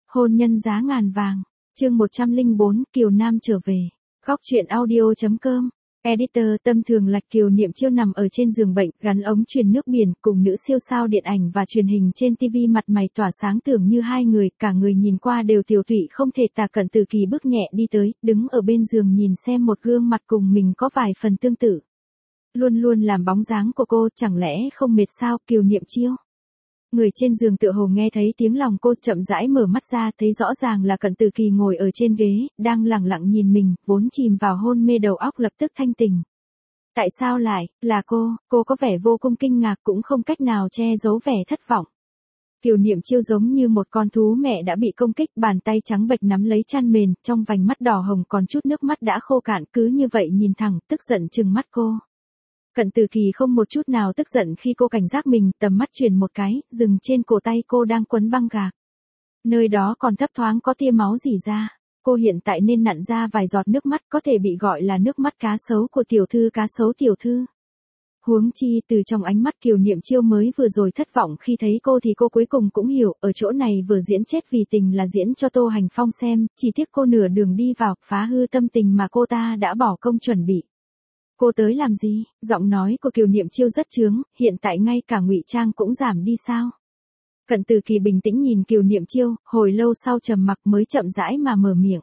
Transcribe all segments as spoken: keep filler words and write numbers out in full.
Hôn nhân giá ngàn vàng. Chương một trăm lẻ bốn, Kiều Nam trở về. Góc truyện audio chấm com. Editor tâm thường lạch Kiều Niệm Chiêu nằm ở trên giường bệnh, gắn ống truyền nước biển, cùng nữ siêu sao điện ảnh và truyền hình trên ti vi mặt mày tỏa sáng tưởng như hai người, cả người nhìn qua đều tiểu tụy không thể tả. Cận Từ Kỳ bước nhẹ đi tới, đứng ở bên giường nhìn xem một gương mặt cùng mình có vài phần tương tự. Luôn luôn làm bóng dáng của cô, chẳng lẽ không mệt sao? Kiều Niệm Chiêu. Người trên giường tựa hồ nghe thấy tiếng lòng cô, chậm rãi mở mắt ra, thấy rõ ràng là Cận Từ Kỳ ngồi ở trên ghế, đang lẳng lặng nhìn mình, vốn chìm vào hôn mê đầu óc lập tức thanh tỉnh. Tại sao lại, là cô? Cô có vẻ vô cùng kinh ngạc, cũng không cách nào che giấu vẻ thất vọng. Kiều Niệm Chiêu giống như một con thú mẹ đã bị công kích, bàn tay trắng bệch nắm lấy chăn mền, trong vành mắt đỏ hồng còn chút nước mắt đã khô cạn, cứ như vậy nhìn thẳng, tức giận trừng mắt cô. Cận Từ Kỳ không một chút nào tức giận khi cô cảnh giác mình, tầm mắt chuyển một cái, dừng trên cổ tay cô đang quấn băng gạc. Nơi đó còn thấp thoáng có tia máu rỉ ra. Cô hiện tại nên nặn ra vài giọt nước mắt, có thể bị gọi là nước mắt cá sấu của tiểu thư cá sấu tiểu thư. Huống chi từ trong ánh mắt Kiều Niệm Chiêu mới vừa rồi thất vọng khi thấy cô thì cô cuối cùng cũng hiểu, ở chỗ này vừa diễn chết vì tình là diễn cho Tô Hành Phong xem, chỉ tiếc cô nửa đường đi vào, phá hư tâm tình mà cô ta đã bỏ công chuẩn bị. Cô tới làm gì? Giọng nói của Kiều Niệm Chiêu rất chướng, hiện tại ngay cả ngụy trang cũng giảm đi sao? Cận Từ Kỳ bình tĩnh nhìn Kiều Niệm Chiêu, hồi lâu sau trầm mặc mới chậm rãi mà mở miệng.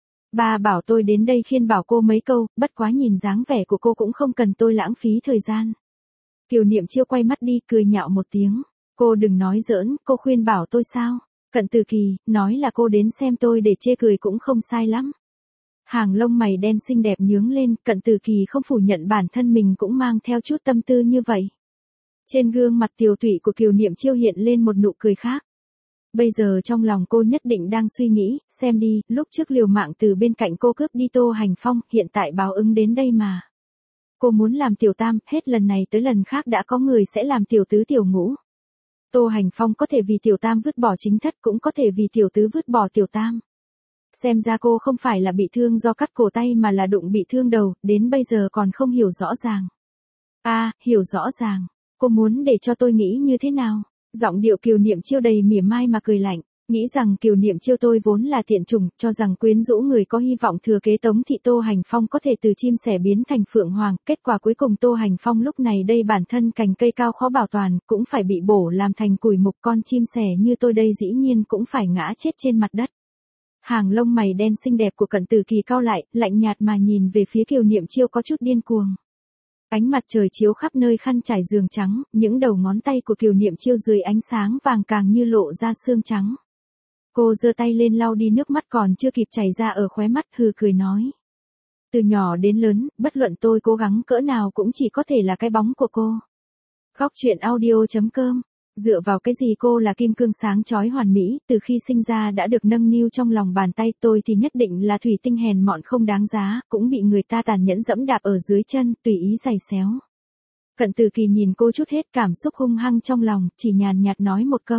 Ba bảo tôi đến đây khiên bảo cô mấy câu, bất quá nhìn dáng vẻ của cô cũng không cần tôi lãng phí thời gian. Kiều Niệm Chiêu quay mắt đi, cười nhạo một tiếng. Cô đừng nói giỡn, cô khuyên bảo tôi sao? Cận Từ Kỳ, nói là cô đến xem tôi để chê cười cũng không sai lắm. Hàng lông mày đen xinh đẹp nhướng lên, Cận Từ Kỳ không phủ nhận bản thân mình cũng mang theo chút tâm tư như vậy. Trên gương mặt tiều tụy của Kiều Niệm Chiêu hiện lên một nụ cười khác. Bây giờ trong lòng cô nhất định đang suy nghĩ, xem đi, lúc trước liều mạng từ bên cạnh cô cướp đi Tô Hành Phong, hiện tại báo ứng đến đây mà. Cô muốn làm tiểu tam, hết lần này tới lần khác đã có người sẽ làm tiểu tứ tiểu ngũ. Tô Hành Phong có thể vì tiểu tam vứt bỏ chính thất, cũng có thể vì tiểu tứ vứt bỏ tiểu tam. Xem ra cô không phải là bị thương do cắt cổ tay mà là đụng bị thương đầu, đến bây giờ còn không hiểu rõ ràng. À, hiểu rõ ràng. Cô muốn để cho tôi nghĩ như thế nào? Giọng điệu Kiều Niệm Chiêu đầy mỉa mai mà cười lạnh. Nghĩ rằng Kiều Niệm Chiêu tôi vốn là tiện chủng, cho rằng quyến rũ người có hy vọng thừa kế Tống thị Tô Hành Phong có thể từ chim sẻ biến thành phượng hoàng. Kết quả cuối cùng Tô Hành Phong lúc này đây bản thân cành cây cao khó bảo toàn, cũng phải bị bổ làm thành củi mục. Con chim sẻ như tôi đây dĩ nhiên cũng phải ngã chết trên mặt đất. Hàng lông mày đen xinh đẹp của Cận Từ Kỳ cau lại, lạnh nhạt mà nhìn về phía Kiều Niệm Chiêu có chút điên cuồng. Ánh mặt trời chiếu khắp nơi khăn trải giường trắng, những đầu ngón tay của Kiều Niệm Chiêu dưới ánh sáng vàng càng như lộ ra xương trắng. Cô giơ tay lên lau đi nước mắt còn chưa kịp chảy ra ở khóe mắt, hừ cười nói. Từ nhỏ đến lớn, bất luận tôi cố gắng cỡ nào cũng chỉ có thể là cái bóng của cô. Góc truyện audio chấm com. Dựa vào cái gì cô là kim cương sáng chói hoàn mỹ, từ khi sinh ra đã được nâng niu trong lòng bàn tay, tôi thì nhất định là thủy tinh hèn mọn không đáng giá, cũng bị người ta tàn nhẫn dẫm đạp ở dưới chân, tùy ý giày xéo. Cận Từ Kỳ nhìn cô chút hết cảm xúc hung hăng trong lòng, chỉ nhàn nhạt nói một câu.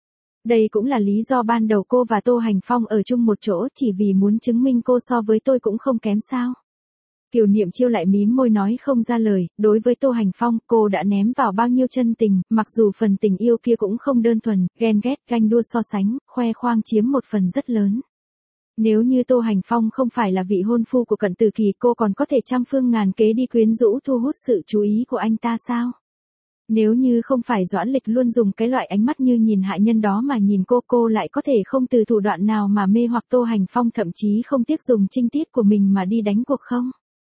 Đây cũng là lý do ban đầu cô và Tô Hành Phong ở chung một chỗ, chỉ vì muốn chứng minh cô so với tôi cũng không kém sao. Kiều Niệm Chiêu lại mím môi nói không ra lời, đối với Tô Hành Phong, cô đã ném vào bao nhiêu chân tình, mặc dù phần tình yêu kia cũng không đơn thuần, ghen ghét, ganh đua so sánh, khoe khoang chiếm một phần rất lớn. Nếu như Tô Hành Phong không phải là vị hôn phu của Cận Từ Kỳ, cô còn có thể trăm phương ngàn kế đi quyến rũ thu hút sự chú ý của anh ta sao? Nếu như không phải Doãn Lịch luôn dùng cái loại ánh mắt như nhìn hại nhân đó mà nhìn cô, cô lại có thể không từ thủ đoạn nào mà mê hoặc Tô Hành Phong, thậm chí không tiếc dùng trinh tiết của mình mà đi đánh cuộc không?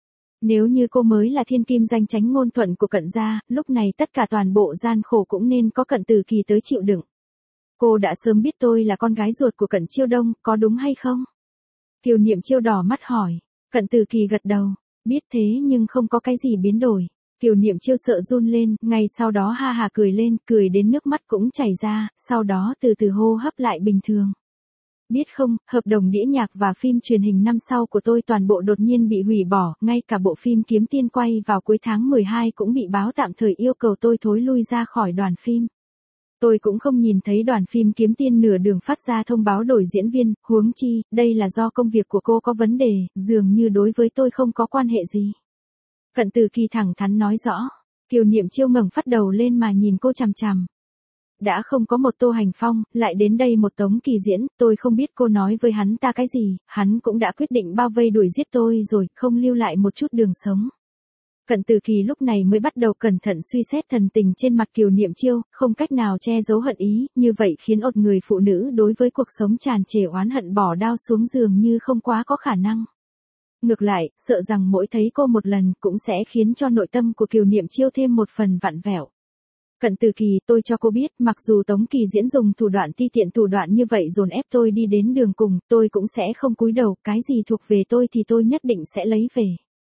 Nếu như cô mới là thiên kim danh chánh ngôn thuận của Cận gia, lúc này tất cả toàn bộ gian khổ cũng nên có Cận Từ Kỳ tới chịu đựng. Cô đã sớm biết tôi là con gái ruột của Cận Chiêu Đông, có đúng hay không? Kiều Niệm Chiêu đỏ mắt hỏi. Cận Từ Kỳ gật đầu. Biết thế nhưng không có cái gì biến đổi. Kiều Niệm Chiêu sợ run lên, ngay sau đó ha hà cười lên, cười đến nước mắt cũng chảy ra, sau đó từ từ hô hấp lại bình thường. Biết không, hợp đồng đĩa nhạc và phim truyền hình năm sau của tôi toàn bộ đột nhiên bị hủy bỏ, ngay cả bộ phim Kiếm Tiên quay vào cuối tháng mười hai cũng bị báo tạm thời yêu cầu tôi thối lui ra khỏi đoàn phim. Tôi cũng không nhìn thấy đoàn phim Kiếm Tiên nửa đường phát ra thông báo đổi diễn viên, huống chi, đây là do công việc của cô có vấn đề, dường như đối với tôi không có quan hệ gì. Cận Từ Kỳ thẳng thắn nói rõ. Kiều Niệm Chiêu ngẩng phát đầu lên mà nhìn cô chằm chằm. đã không có một Tô Hành Phong, lại đến đây một Tống Kỳ Diễn, tôi không biết cô nói với hắn ta cái gì, hắn cũng đã quyết định bao vây đuổi giết tôi rồi, không lưu lại một chút đường sống. Cận Từ Kỳ lúc này mới bắt đầu cẩn thận suy xét thần tình trên mặt Kiều Niệm Chiêu, không cách nào che giấu hận ý, như vậy khiến ột người phụ nữ đối với cuộc sống tràn trề oán hận bỏ đao xuống giường như không quá có khả năng. Ngược lại, sợ rằng mỗi thấy cô một lần cũng sẽ khiến cho nội tâm của Kiều Niệm Chiêu thêm một phần vặn vẹo. Cận Từ Kỳ, tôi cho cô biết, mặc dù Tống Kỳ Diễn dùng thủ đoạn ti tiện thủ đoạn như vậy dồn ép tôi đi đến đường cùng, tôi cũng sẽ không cúi đầu, cái gì thuộc về tôi thì tôi nhất định sẽ lấy về.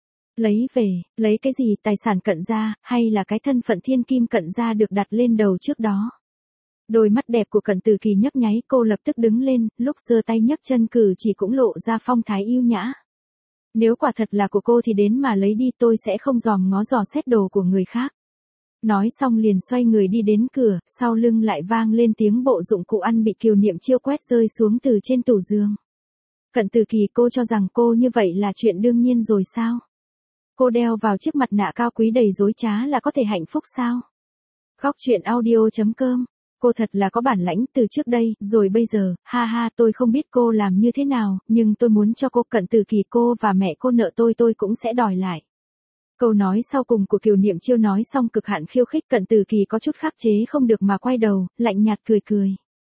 Lấy về, lấy cái gì, tài sản Cận gia, hay là cái thân phận thiên kim Cận gia được đặt lên đầu trước đó. Đôi mắt đẹp của Cận Từ Kỳ nhấp nháy, cô lập tức đứng lên, lúc giơ tay nhấc chân cử chỉ cũng lộ ra phong thái yêu nhã. Nếu quả thật là của cô thì đến mà lấy đi, tôi sẽ không dòm ngó dò xét đồ của người khác. Nói xong liền xoay người đi đến cửa, sau lưng lại vang lên tiếng bộ dụng cụ ăn bị Kiều Niệm Chiêu quét rơi xuống từ trên tủ giường. Cận Từ Kỳ, cô cho rằng cô như vậy là chuyện đương nhiên rồi sao? Cô đeo vào chiếc mặt nạ cao quý đầy dối trá là có thể hạnh phúc sao? Góc truyện audio chấm com. Cô thật là có bản lãnh, từ trước đây, rồi bây giờ, ha ha, tôi không biết cô làm như thế nào, nhưng tôi muốn cho cô. Cận Từ Kỳ, cô và mẹ cô nợ tôi tôi cũng sẽ đòi lại. Câu nói sau cùng của Kiều Niệm Chiêu nói xong cực hạn khiêu khích, Cận Từ Kỳ có chút khắc chế không được mà quay đầu, lạnh nhạt cười cười.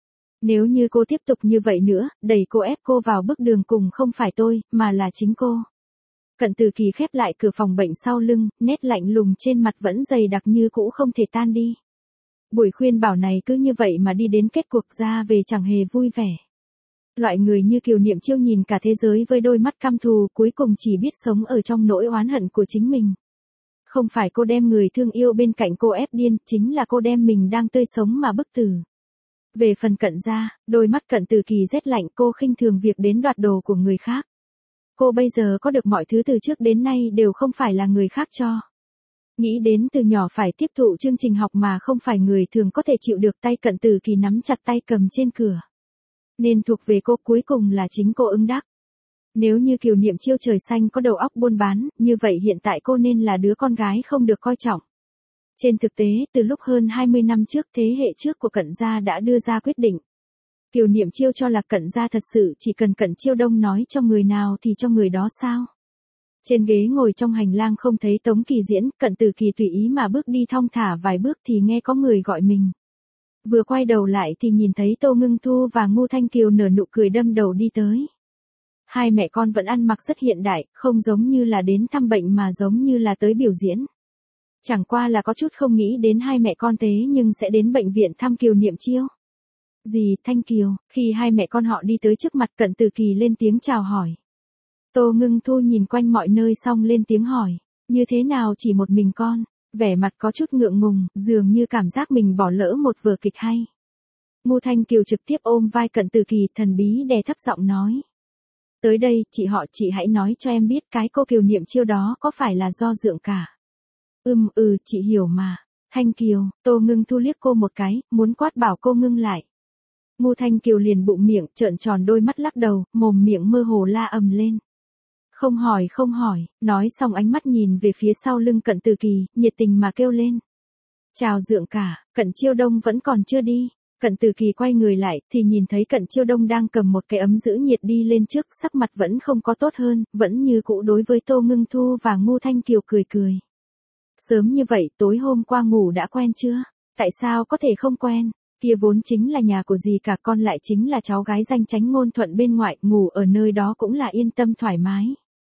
Nếu như cô tiếp tục như vậy nữa, đẩy cô ép cô vào bước đường cùng không phải tôi, mà là chính cô. Cận Từ Kỳ khép lại cửa phòng bệnh sau lưng, nét lạnh lùng trên mặt vẫn dày đặc như cũ không thể tan đi. Buổi khuyên bảo này cứ như vậy mà đi đến kết cuộc ra về chẳng hề vui vẻ. Loại người như Kiều Niệm Chiêu nhìn cả thế giới với đôi mắt căm thù, cuối cùng chỉ biết sống ở trong nỗi oán hận của chính mình. Không phải cô đem người thương yêu bên cạnh cô ép điên, chính là cô đem mình đang tươi sống mà bức tử. Về phần Cận gia, đôi mắt Cận Từ Kỳ rét lạnh, cô khinh thường việc đến đoạt đồ của người khác. Cô bây giờ có được mọi thứ từ trước đến nay đều không phải là người khác cho. Nghĩ đến từ nhỏ phải tiếp thụ chương trình học mà không phải người thường có thể chịu được, tay Cận Từ Kỳ nắm chặt tay cầm trên cửa. Nên thuộc về cô, cuối cùng là chính cô ứng đắc. Nếu như Kiều Niệm Chiêu trời xanh có đầu óc buôn bán, như vậy hiện tại cô nên là đứa con gái không được coi trọng. Trên thực tế, từ lúc hơn hai mươi năm trước, thế hệ trước của Cận gia đã đưa ra quyết định. Kiều Niệm Chiêu cho là Cận gia thật sự chỉ cần Cận Chiêu Đông nói cho người nào thì cho người đó sao? Trên ghế ngồi trong hành lang không thấy Tống Kỳ Diễn, Cận Từ Kỳ tùy ý mà bước đi thong thả vài bước thì nghe có người gọi mình. Vừa quay đầu lại thì nhìn thấy Tô Ngưng Thu và Ngô Thanh Kiều nở nụ cười đâm đầu đi tới. Hai mẹ con vẫn ăn mặc rất hiện đại, không giống như là đến thăm bệnh mà giống như là tới biểu diễn. Chẳng qua là có chút không nghĩ đến hai mẹ con thế nhưng sẽ đến bệnh viện thăm Kiều Niệm Chiêu. Dì, Thanh Kiều, khi hai mẹ con họ đi tới trước mặt Cận Từ Kỳ lên tiếng chào hỏi. Tô Ngưng Thu nhìn quanh mọi nơi xong lên tiếng hỏi, như thế nào chỉ một mình con, vẻ mặt có chút ngượng ngùng, dường như cảm giác mình bỏ lỡ một vở kịch hay. Ngô Thanh Kiều trực tiếp ôm vai Cận Từ Kỳ, thần bí đè thấp giọng nói. Tới đây, chị họ, chị hãy nói cho em biết cái cô Kiều Niệm Chiêu đó có phải là do Dượng cả. Ừm ừ, chị hiểu mà. Thanh Kiều, Tô Ngưng Thu liếc cô một cái, muốn quát bảo cô ngưng lại. Ngô Thanh Kiều liền bụng miệng, trợn tròn đôi mắt lắc đầu, mồm miệng mơ hồ la ầm lên. Không hỏi không hỏi, nói xong ánh mắt nhìn về phía sau lưng Cận Từ Kỳ, nhiệt tình mà kêu lên. Chào Dượng cả, Cận Chiêu Đông vẫn còn chưa đi. Cận Từ Kỳ quay người lại, thì nhìn thấy Cận Chiêu Đông đang cầm một cái ấm giữ nhiệt đi lên trước, sắc mặt vẫn không có tốt hơn, vẫn như cũ đối với Tô Ngưng Thu và Ngô Thanh Kiều cười cười. Sớm như vậy, tối hôm qua ngủ đã quen chưa? Tại sao có thể không quen? Kia vốn chính là nhà của dì cả, con lại chính là cháu gái danh chánh ngôn thuận bên ngoại, ngủ ở nơi đó cũng là yên tâm thoải mái.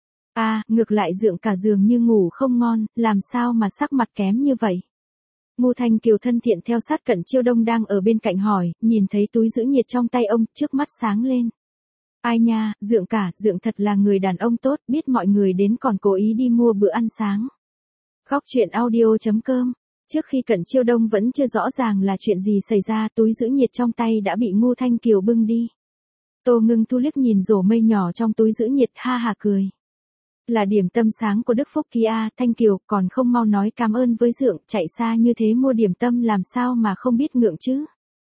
À, ngược lại Dượng cả giường như ngủ không ngon, làm sao mà sắc mặt kém như vậy? Ngô Thanh Kiều thân thiện theo sát Cận Chiêu Đông đang ở bên cạnh hỏi, nhìn thấy túi giữ nhiệt trong tay ông, trước mắt sáng lên. Ai nha, Dượng cả, Dượng thật là người đàn ông tốt, biết mọi người đến còn cố ý đi mua bữa ăn sáng. Góc truyện audio chấm com. Trước khi Cận Chiêu Đông vẫn chưa rõ ràng là chuyện gì xảy ra, túi giữ nhiệt trong tay đã bị Ngô Thanh Kiều bưng đi. Tô Ngưng Thu liếc nhìn rổ mây nhỏ trong túi giữ nhiệt, ha hà cười. Là điểm tâm sáng của Đức Phúc kia, Thanh Kiều, còn không mau nói cảm ơn với Dượng, chạy xa như thế mua điểm tâm làm sao mà không biết ngượng chứ.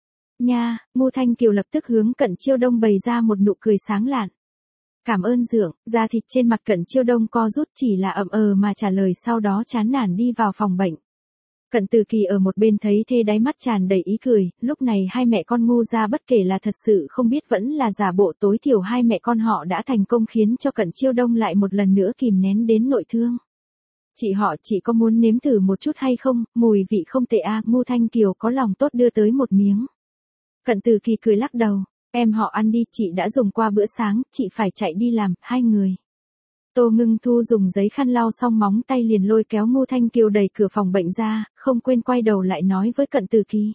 Nha, Ngô Thanh Kiều lập tức hướng Cận Chiêu Đông bày ra một nụ cười sáng lạn. Cảm ơn Dượng, da thịt trên mặt Cận Chiêu Đông co rút chỉ là ậm ờ mà trả lời, sau đó chán nản đi vào phòng bệnh. Cận Từ Kỳ ở một bên thấy thế đáy mắt tràn đầy ý cười, lúc này hai mẹ con Ngô gia bất kể là thật sự không biết vẫn là giả bộ, tối thiểu hai mẹ con họ đã thành công khiến cho Cận Chiêu Đông lại một lần nữa kìm nén đến nội thương. Chị họ chỉ có muốn nếm thử một chút hay không, mùi vị không tệ à, Ngô Thanh Kiều có lòng tốt đưa tới một miếng. Cận Từ Kỳ cười lắc đầu, em họ ăn đi, chị đã dùng qua bữa sáng, chị phải chạy đi làm, hai người. Tô Ngưng Thu dùng giấy khăn lau xong móng tay liền lôi kéo Ngô Thanh Kiều đẩy cửa phòng bệnh ra, không quên quay đầu lại nói với Cận Từ Kỳ.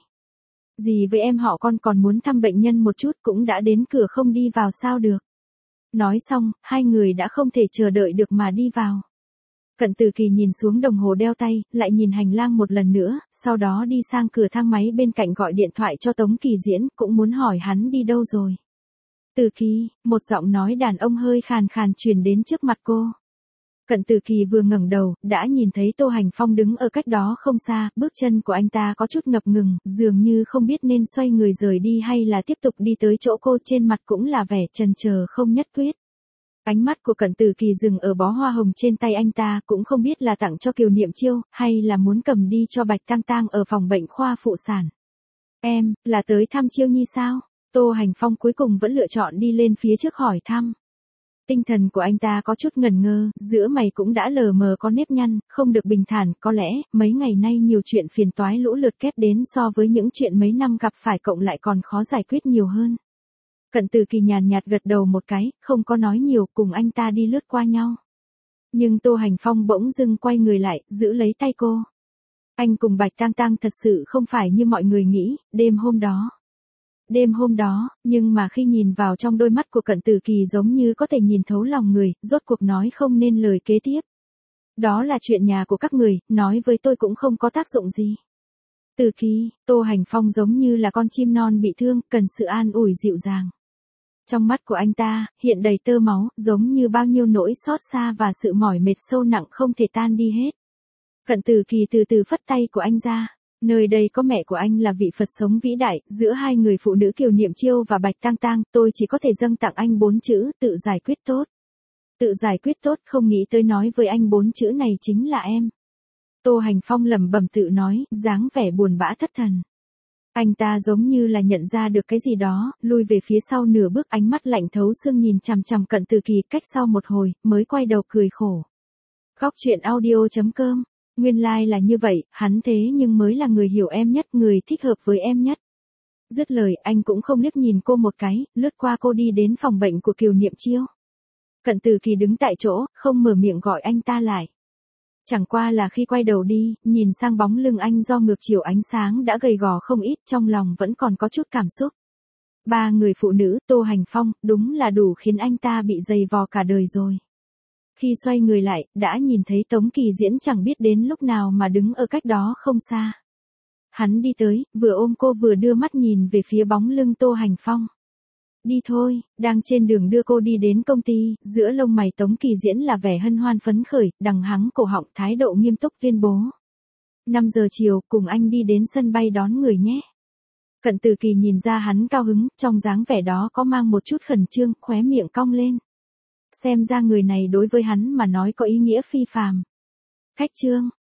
Dì với em họ con còn muốn thăm bệnh nhân một chút, cũng đã đến cửa không đi vào sao được. Nói xong, hai người đã không thể chờ đợi được mà đi vào. Cận Từ Kỳ nhìn xuống đồng hồ đeo tay, lại nhìn hành lang một lần nữa, sau đó đi sang cửa thang máy bên cạnh gọi điện thoại cho Tống Kỳ Diễn, cũng muốn hỏi hắn đi đâu rồi. Từ Kỳ, một giọng nói đàn ông hơi khàn khàn truyền đến trước mặt cô. Cận Từ Kỳ vừa ngẩng đầu, đã nhìn thấy Tô Hành Phong đứng ở cách đó không xa, bước chân của anh ta có chút ngập ngừng, dường như không biết nên xoay người rời đi hay là tiếp tục đi tới chỗ cô, trên mặt cũng là vẻ chần chờ không nhất quyết. Ánh mắt của Cận Từ Kỳ dừng ở bó hoa hồng trên tay anh ta, cũng không biết là tặng cho Kiều Niệm Chiêu, hay là muốn cầm đi cho Bạch Tang Tang ở phòng bệnh khoa phụ sản. Em, là tới thăm Chiêu Nhi sao? Tô Hành Phong cuối cùng vẫn lựa chọn đi lên phía trước hỏi thăm. Tinh thần của anh ta có chút ngẩn ngơ, giữa mày cũng đã lờ mờ có nếp nhăn, không được bình thản, có lẽ, mấy ngày nay nhiều chuyện phiền toái lũ lượt kép đến so với những chuyện mấy năm gặp phải cộng lại còn khó giải quyết nhiều hơn. Cận Từ Kỳ nhàn nhạt gật đầu một cái, không có nói nhiều, cùng anh ta đi lướt qua nhau. Nhưng Tô Hành Phong bỗng dưng quay người lại, giữ lấy tay cô. Anh cùng Bạch Tang Tang thật sự không phải như mọi người nghĩ, đêm hôm đó. Đêm hôm đó, nhưng mà khi nhìn vào trong đôi mắt của Cận Từ Kỳ giống như có thể nhìn thấu lòng người, rốt cuộc nói không nên lời kế tiếp. Đó là chuyện nhà của các người, nói với tôi cũng không có tác dụng gì. Từ Kỳ, Tô Hành Phong giống như là con chim non bị thương, cần sự an ủi dịu dàng. Trong mắt của anh ta, hiện đầy tơ máu, giống như bao nhiêu nỗi xót xa và sự mỏi mệt sâu nặng không thể tan đi hết. Cận Từ Kỳ từ từ phất tay của anh ra. Nơi đây có mẹ của anh là vị Phật sống vĩ đại, giữa hai người phụ nữ Kiều Niệm Chiêu và Bạch Tang Tang, tôi chỉ có thể dâng tặng anh bốn chữ, tự giải quyết tốt. Tự giải quyết tốt, không nghĩ tới nói với anh bốn chữ này chính là em. Tô Hành Phong lẩm bẩm tự nói, dáng vẻ buồn bã thất thần. Anh ta giống như là nhận ra được cái gì đó, lui về phía sau nửa bước, ánh mắt lạnh thấu xương nhìn chằm chằm Cận Từ Kỳ, cách sau một hồi, mới quay đầu cười khổ. Góc truyện audio chấm com. Nguyên lai like là như vậy, hắn thế nhưng mới là người hiểu em nhất, người thích hợp với em nhất. Dứt lời, anh cũng không liếc nhìn cô một cái, lướt qua cô đi đến phòng bệnh của Kiều Niệm Chiêu. Cận Từ Kỳ đứng tại chỗ, không mở miệng gọi anh ta lại. Chẳng qua là khi quay đầu đi, nhìn sang bóng lưng anh do ngược chiều ánh sáng đã gầy gò không ít, trong lòng vẫn còn có chút cảm xúc. Ba người phụ nữ, Tô Hành Phong, đúng là đủ khiến anh ta bị dày vò cả đời rồi. Khi xoay người lại, đã nhìn thấy Tống Kỳ Diễn chẳng biết đến lúc nào mà đứng ở cách đó không xa. Hắn đi tới, vừa ôm cô vừa đưa mắt nhìn về phía bóng lưng Tô Hành Phong. Đi thôi, đang trên đường đưa cô đi đến công ty, giữa lông mày Tống Kỳ Diễn là vẻ hân hoan phấn khởi, đằng hắng cổ họng thái độ nghiêm túc tuyên bố. năm giờ chiều, cùng anh đi đến sân bay đón người nhé. Cận Từ Kỳ nhìn ra hắn cao hứng, trong dáng vẻ đó có mang một chút khẩn trương, khóe miệng cong lên. Xem ra người này đối với hắn mà nói có ý nghĩa phi phàm. Khách trương,